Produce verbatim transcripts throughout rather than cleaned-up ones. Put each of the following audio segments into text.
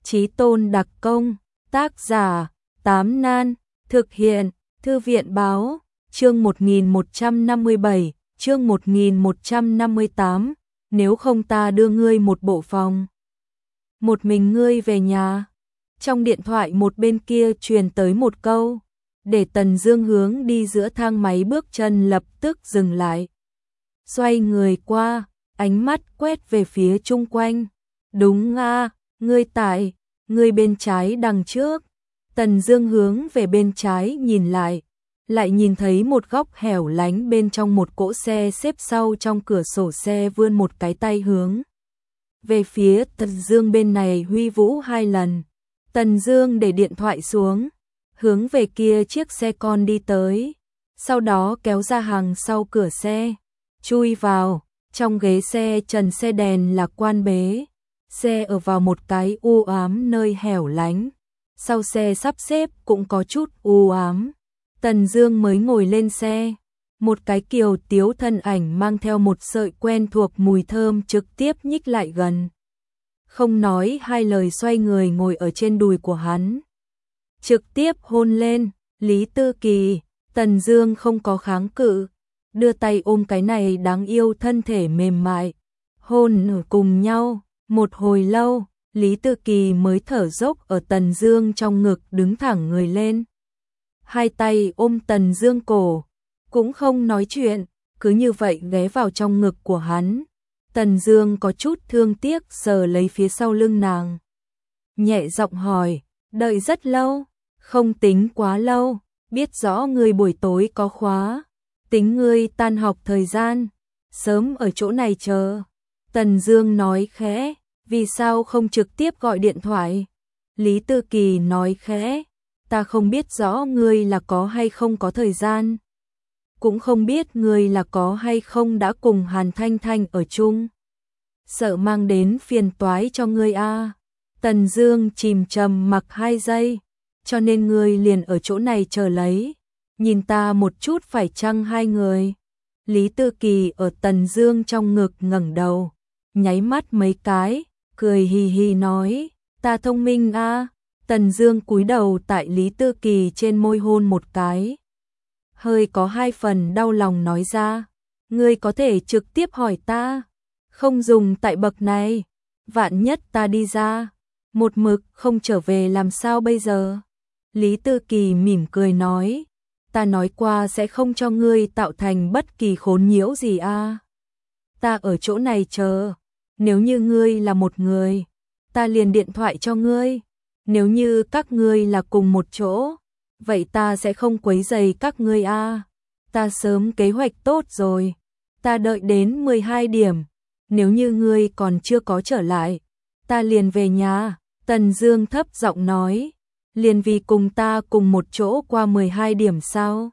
Chí tôn đặc công, tác giả, Tám Nan, thực hiện, Thư viện báo, chương một nghìn một trăm năm mươi bảy, chương một nghìn một trăm năm mươi tám, nếu không ta đưa ngươi một bộ phòng. Một mình ngươi về nhà. Trong điện thoại một bên kia truyền tới một câu, để Tần Dương hướng đi giữa thang máy bước chân lập tức dừng lại. Xoay người qua, ánh mắt quét về phía chung quanh. Đúng a, ngươi tại, ngươi bên trái đằng trước. Tần Dương hướng về bên trái nhìn lại, lại nhìn thấy một góc hẻo lánh bên trong một cỗ xe xếp sau, trong cửa sổ xe vươn một cái tay hướng về phía Tần Dương bên này huy vũ hai lần. Tần Dương để điện thoại xuống, hướng về kia chiếc xe con đi tới, sau đó kéo ra hàng sau cửa xe, chui vào. Trong ghế xe trần xe đèn là quan bế, xe ở vào một cái u ám nơi hẻo lánh, sau xe sắp xếp cũng có chút u ám. Tần Dương mới ngồi lên xe, một cái kiều tiếu thân ảnh mang theo một sợi quen thuộc mùi thơm trực tiếp nhích lại gần. Không nói hai lời xoay người ngồi ở trên đùi của hắn, trực tiếp hôn lên. Lý Tư Kỳ, Tần Dương không có kháng cự, đưa tay ôm cái này đáng yêu thân thể mềm mại, hôn ở cùng nhau. Một hồi lâu, Lý Tư Kỳ mới thở dốc ở Tần Dương trong ngực đứng thẳng người lên, hai tay ôm Tần Dương cổ, cũng không nói chuyện, cứ như vậy ghé vào trong ngực của hắn. Tần Dương có chút thương tiếc sờ lấy phía sau lưng nàng, nhẹ giọng hỏi, đợi rất lâu? Không tính quá lâu, biết rõ ngươi buổi tối có khóa, tính ngươi tan học thời gian, sớm ở chỗ này chờ. Tần Dương nói khẽ, vì sao không trực tiếp gọi điện thoại? Lý Tư Kỳ nói khẽ, ta không biết rõ ngươi là có hay không có thời gian, cũng không biết ngươi là có hay không đã cùng Hàn Thanh Thanh ở chung, sợ mang đến phiền toái cho ngươi a. Tần Dương chìm trầm mặc hai giây, cho nên ngươi liền ở chỗ này chờ lấy, nhìn ta một chút phải chăng hai người? Lý Tư Kỳ ở Tần Dương trong ngực ngẩng đầu, nháy mắt mấy cái, cười hì hì nói, ta thông minh a. Tần Dương cúi đầu tại Lý Tư Kỳ trên môi hôn một cái, hơi có hai phần đau lòng nói ra, ngươi có thể trực tiếp hỏi ta, không dùng tại bậc này, vạn nhất ta đi ra, một mực không trở về làm sao bây giờ? Lý Tư Kỳ mỉm cười nói, ta nói qua sẽ không cho ngươi tạo thành bất kỳ khốn nhiễu gì a. Ta ở chỗ này chờ, nếu như ngươi là một người, ta liền điện thoại cho ngươi, nếu như các ngươi là cùng một chỗ, vậy ta sẽ không quấy rầy các ngươi a. Ta sớm kế hoạch tốt rồi, ta đợi đến mười hai điểm, nếu như ngươi còn chưa có trở lại, ta liền về nhà. Tần Dương thấp giọng nói, liền vì cùng ta cùng một chỗ qua mười hai điểm sao?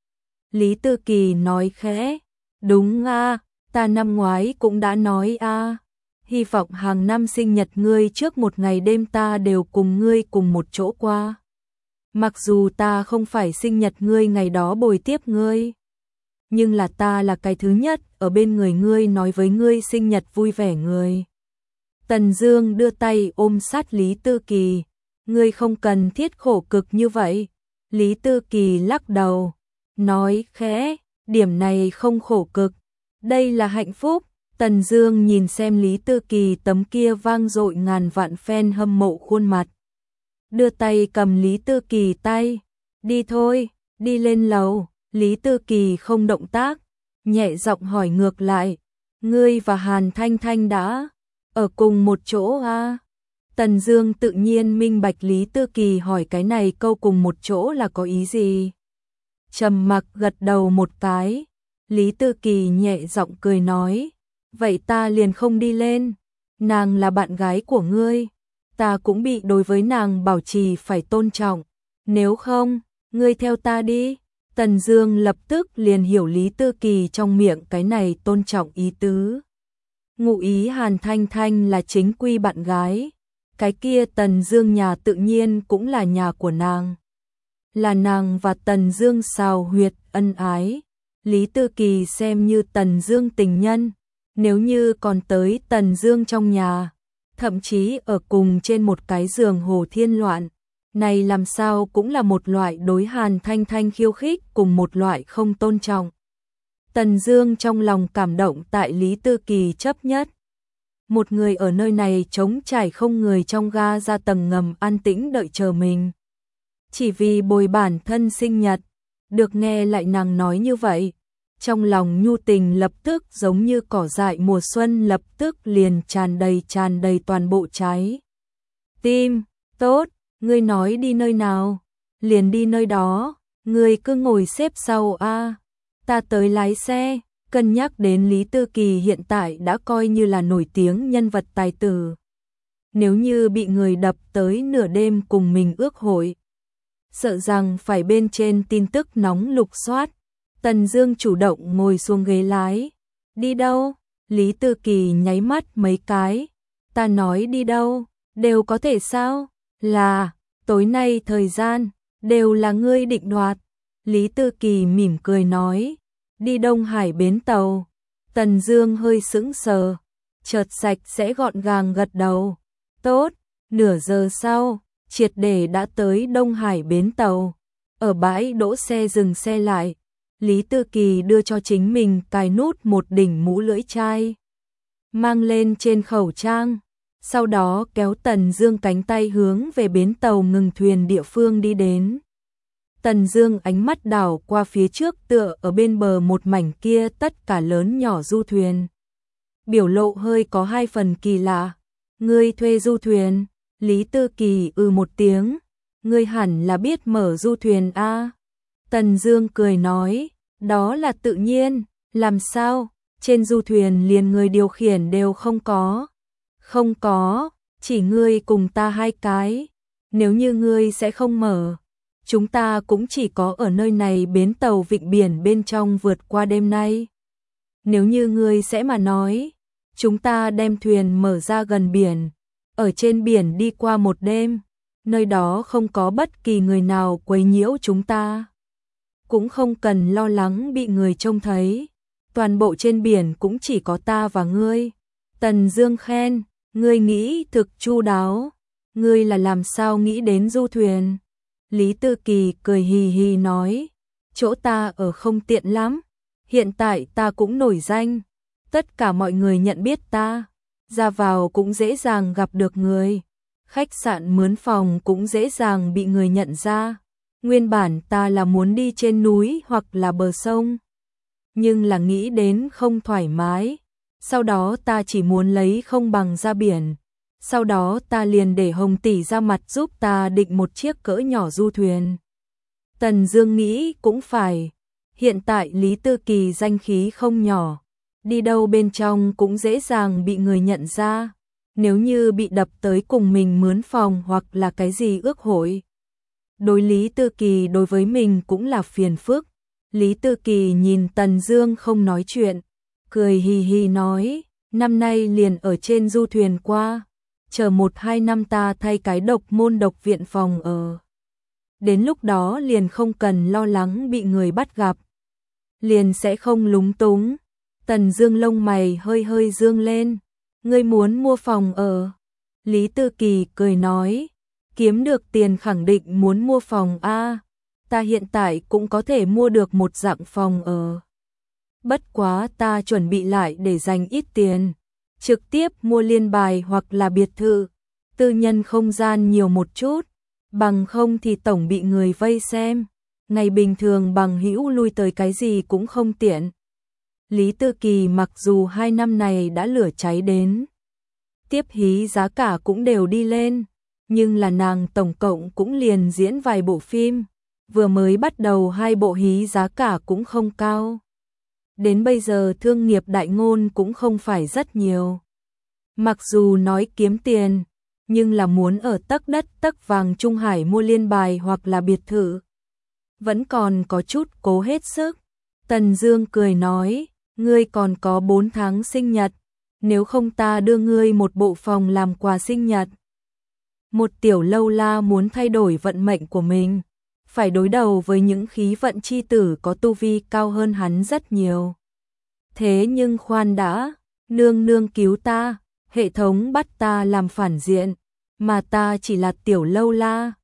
Lý Tư Kỳ nói khẽ, đúng a, ta năm ngoái cũng đã nói a, hy vọng hàng năm sinh nhật ngươi trước một ngày đêm ta đều cùng ngươi cùng một chỗ qua. Mặc dù ta không phải sinh nhật ngươi ngày đó bồi tiếp ngươi, nhưng là ta là cái thứ nhất ở bên người ngươi nói với ngươi sinh nhật vui vẻ người. Tần Dương đưa tay ôm sát Lý Tư Kỳ, ngươi không cần thiết khổ cực như vậy. Lý Tư Kỳ lắc đầu, nói khẽ, điểm này không khổ cực, đây là hạnh phúc. Tần Dương nhìn xem Lý Tư Kỳ tấm kia vang dội ngàn vạn fan hâm mộ khuôn mặt, đưa tay cầm Lý Tư Kỳ tay, đi thôi, đi lên lầu. Lý Tư Kỳ không động tác, nhẹ giọng hỏi ngược lại, ngươi và Hàn Thanh Thanh đã ở cùng một chỗ à? Tần Dương tự nhiên minh bạch Lý Tư Kỳ hỏi cái này câu cùng một chỗ là có ý gì. Trầm mặc gật đầu một cái, Lý Tư Kỳ nhẹ giọng cười nói, vậy ta liền không đi lên, nàng là bạn gái của ngươi, ta cũng bị đối với nàng bảo trì phải tôn trọng, nếu không, ngươi theo ta đi. Tần Dương lập tức liền hiểu Lý Tư Kỳ trong miệng cái này tôn trọng ý tứ. Ngụ ý Hàn Thanh Thanh là chính quy bạn gái, cái kia Tần Dương nhà tự nhiên cũng là nhà của nàng. Là nàng và Tần Dương xào huyệt ân ái, Lý Tư Kỳ xem như Tần Dương tình nhân, nếu như còn tới Tần Dương trong nhà, thậm chí ở cùng trên một cái giường hồ thiên loạn. Này làm sao cũng là một loại đối Hàn Thanh Thanh khiêu khích cùng một loại không tôn trọng. Tần Dương trong lòng cảm động tại Lý Tư Kỳ chấp nhất. Một người ở nơi này trống trải không người trong ga ra tầng ngầm an tĩnh đợi chờ mình. Chỉ vì bồi bản thân sinh nhật, được nghe lại nàng nói như vậy. Trong lòng nhu tình lập tức giống như cỏ dại mùa xuân lập tức liền tràn đầy tràn đầy toàn bộ trái tim. Tốt, ngươi nói đi nơi nào, liền đi nơi đó, ngươi cứ ngồi xếp sau a, ta tới lái xe. Cân nhắc đến Lý Tư Kỳ hiện tại đã coi như là nổi tiếng nhân vật tài tử. Nếu như bị người đập tới nửa đêm cùng mình ước hội, sợ rằng phải bên trên tin tức nóng lục soát. Tần Dương chủ động ngồi xuống ghế lái. Đi đâu? Lý Tư Kỳ nháy mắt mấy cái. Ta nói đi đâu, đều có thể sao? Là, tối nay thời gian, đều là ngươi định đoạt. Lý Tư Kỳ mỉm cười nói. Đi Đông Hải bến tàu. Tần Dương hơi sững sờ, chợt sạch sẽ gọn gàng gật đầu. Tốt, nửa giờ sau, triệt để đã tới Đông Hải bến tàu. Ở bãi đỗ xe dừng xe lại, Lý Tư Kỳ đưa cho chính mình cài nút một đỉnh mũ lưỡi chai, mang lên trên khẩu trang, sau đó kéo Tần Dương cánh tay hướng về bến tàu ngừng thuyền địa phương đi đến. Tần Dương ánh mắt đảo qua phía trước tựa ở bên bờ một mảnh kia tất cả lớn nhỏ du thuyền. Biểu lộ hơi có hai phần kỳ lạ. Ngươi thuê du thuyền? Lý Tư Kỳ ư một tiếng. Ngươi hẳn là biết mở du thuyền a. Tần Dương cười nói, đó là tự nhiên, làm sao, trên du thuyền liền người điều khiển đều không có. Không có, chỉ ngươi cùng ta hai cái. Nếu như ngươi sẽ không mở, chúng ta cũng chỉ có ở nơi này bến tàu vịnh biển bên trong vượt qua đêm nay. Nếu như ngươi sẽ mà nói, chúng ta đem thuyền mở ra gần biển, ở trên biển đi qua một đêm, nơi đó không có bất kỳ người nào quấy nhiễu chúng ta. Cũng không cần lo lắng bị người trông thấy, toàn bộ trên biển cũng chỉ có ta và ngươi. Tần Dương khen, ngươi nghĩ thực chu đáo, ngươi là làm sao nghĩ đến du thuyền? Lý Tư Kỳ cười hì hì nói, chỗ ta ở không tiện lắm, hiện tại ta cũng nổi danh, tất cả mọi người nhận biết ta, ra vào cũng dễ dàng gặp được người, khách sạn mướn phòng cũng dễ dàng bị người nhận ra. Nguyên bản ta là muốn đi trên núi hoặc là bờ sông, nhưng là nghĩ đến không thoải mái, sau đó ta chỉ muốn lấy không bằng ra biển. Sau đó ta liền để Hồng tỷ ra mặt giúp ta định một chiếc cỡ nhỏ du thuyền. Tần Dương nghĩ cũng phải, hiện tại Lý Tư Kỳ danh khí không nhỏ, đi đâu bên trong cũng dễ dàng bị người nhận ra, nếu như bị đập tới cùng mình mướn phòng hoặc là cái gì ước hội. Đối Lý Tư Kỳ đối với mình cũng là phiền phức. Lý Tư Kỳ nhìn Tần Dương không nói chuyện, cười hì hì nói, năm nay liền ở trên du thuyền qua. Chờ một hai năm ta thay cái độc môn độc viện phòng ở. Đến lúc đó liền không cần lo lắng bị người bắt gặp. Liền sẽ không lúng túng. Tần Dương lông mày hơi hơi dương lên. Ngươi muốn mua phòng ở? Lý Tư Kỳ cười nói. Kiếm được tiền khẳng định muốn mua phòng a. Ta hiện tại cũng có thể mua được một dạng phòng ở. Bất quá ta chuẩn bị lại để dành ít tiền. Trực tiếp mua liên bài hoặc là biệt thự, tư nhân không gian nhiều một chút, bằng không thì tổng bị người vây xem, ngày bình thường bằng hữu lui tới cái gì cũng không tiện. Lý Tư Kỳ mặc dù hai năm này đã lửa cháy đến, tiếp hí giá cả cũng đều đi lên, nhưng là nàng tổng cộng cũng liền diễn vài bộ phim, vừa mới bắt đầu hai bộ hí giá cả cũng không cao. Đến bây giờ thương nghiệp đại ngôn cũng không phải rất nhiều. Mặc dù nói kiếm tiền, nhưng là muốn ở tấc đất tấc vàng Trung Hải mua liên bài hoặc là biệt thự, vẫn còn có chút cố hết sức. Tần Dương cười nói, ngươi còn có bốn tháng sinh nhật, nếu không ta đưa ngươi một bộ phòng làm quà sinh nhật. Một tiểu lâu la muốn thay đổi vận mệnh của mình, phải đối đầu với những khí vận chi tử có tu vi cao hơn hắn rất nhiều. Thế nhưng khoan đã, nương nương cứu ta, Hệ thống bắt ta làm phản diện, mà ta chỉ là tiểu lâu la.